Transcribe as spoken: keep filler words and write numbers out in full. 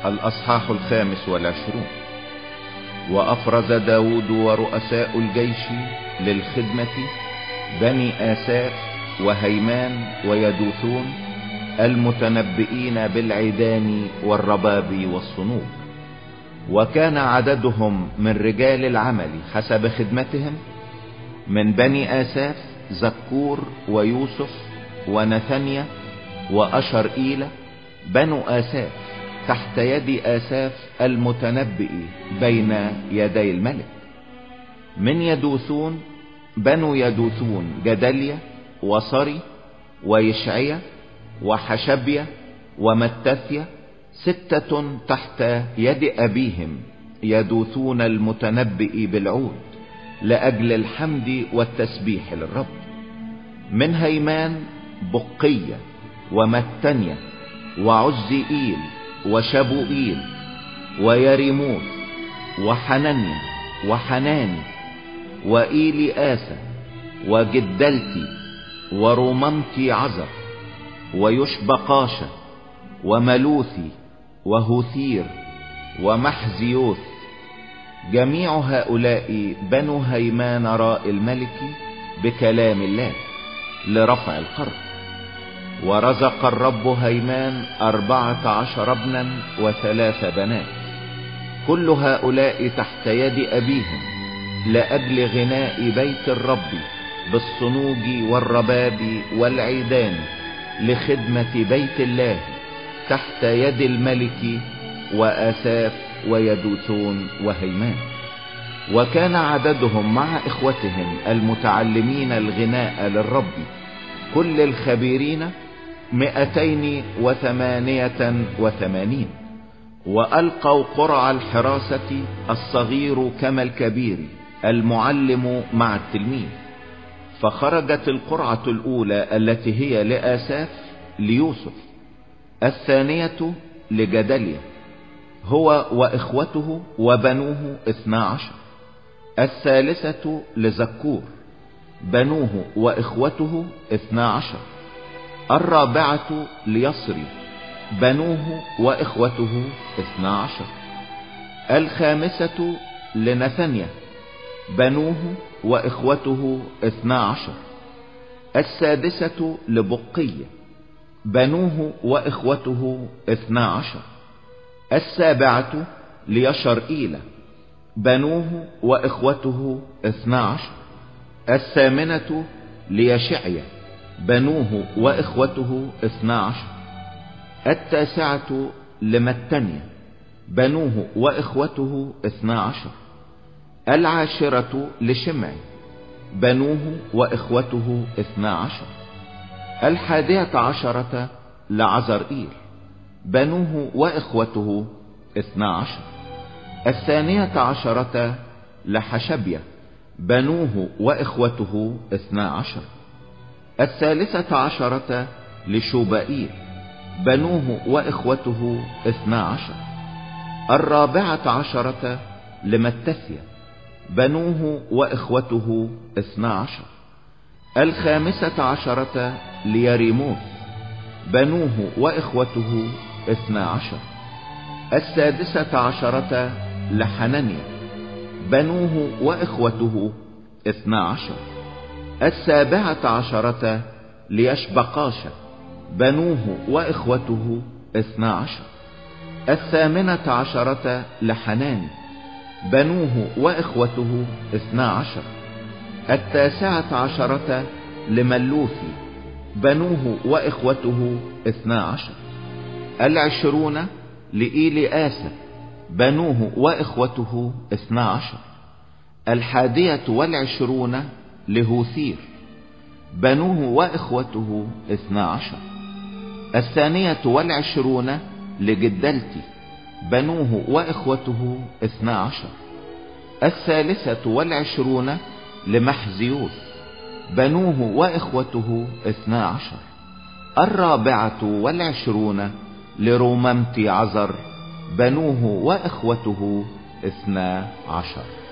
الأصحاح الخامس والعشرون. وأفرز داود ورؤساء الجيش للخدمة بني آساف وهيمان ويدوثون المتنبئين بالعيدان والرباب والصنوب. وكان عددهم من رجال العمل حسب خدمتهم: من بني آساف زكور ويوسف ونثنيا وأشرئيل بنو آساف تحت يد آساف المتنبئ بين يدي الملك. من يدوثون بنو يدوثون جدليا وصري ويشعيا وحشبيا ومتثيا ستة تحت يد أبيهم يدوثون المتنبئ بالعود لأجل الحمد والتسبيح للرب. من هيمان بقية ومتنيا وعزئيل وشبوئيل ويريموت وحننيا وحناني وإيلي آسى وجدلتي وروممتي عزر ويشبقاشة وملوثي وهوثير ومحزيوث. جميع هؤلاء بنو هيمان راء الملك بكلام الله لرفع القرب. ورزق الرب هيمان أربعة عشر ابنا وثلاث بنات، كل هؤلاء تحت يد أبيهم لأجل غناء بيت الرب بالصنوج والرباب والعيدان لخدمة بيت الله تحت يد الملك وآساف ويدوثون وهيمان. وكان عددهم مع إخوتهم المتعلمين الغناء للرب كل الخبيرين مئتين وثمانية وثمانين. وألقوا قرع الحراسة الصغير كما الكبير المعلم مع التلميذ. فخرجت القرعة الأولى التي هي لآساف ليوسف، الثانية لجدليا هو وإخوته وبنوه اثنا عشر، الثالثة لزكور بنوه وإخوته اثنا عشر، الرابعة ليصري بنوه وإخوته اثنا عشر، الخامسة لنثنيا بنوه وإخوته اثنا عشر، السادسة لبقية بنوه وإخوته اثنا عشر، السابعة ليشرئيل بنوه وإخوته اثنا عشر، الثامنة ليشعيا بنوه وإخوته اثنا عشر، التاسعة لمتنيا بنوه وإخوته اثنا عشر، العاشرة لشمعي بنوه وإخوته اثنا عشر، الحادية عشرة لعزرئيل بنوه وإخوته اثنا عشر، الثانية عشرة لحشبيا بنوه وإخوته اثنا عشر، الثالثة عشرة لشوبائيل بنوه وإخوته اثنا عشر، الرابعة عشرة لمتثيا بنوه وإخوته اثنا عشر، الخامسة عشرة ليريموت بنوه وإخوته اثنا عشر، السادسة عشرة لحننيا بنوه وإخوته اثنا عشر، السابعة عشرة ليشبقاشة بنوه وإخوته اثنا عشر، الثامنة عشرة لحناني بنوه وإخوته اثنا عشر، التاسعة عشرة لملوثي بنوه وإخوته اثنا عشر، العشرون لإيلي آسى بنوه وإخوته اثنا عشر، الحادية والعشرون لهوثير بنوه وإخوته اثنا عشر، الثانية والعشرون لجدلتي بنوه وإخوته اثنا عشر، الثالثة والعشرون لمحزيوث بنوه وإخوته اثنا عشر، الرابعة والعشرون لروممتي عزر بنوه وإخوته اثنا عشر.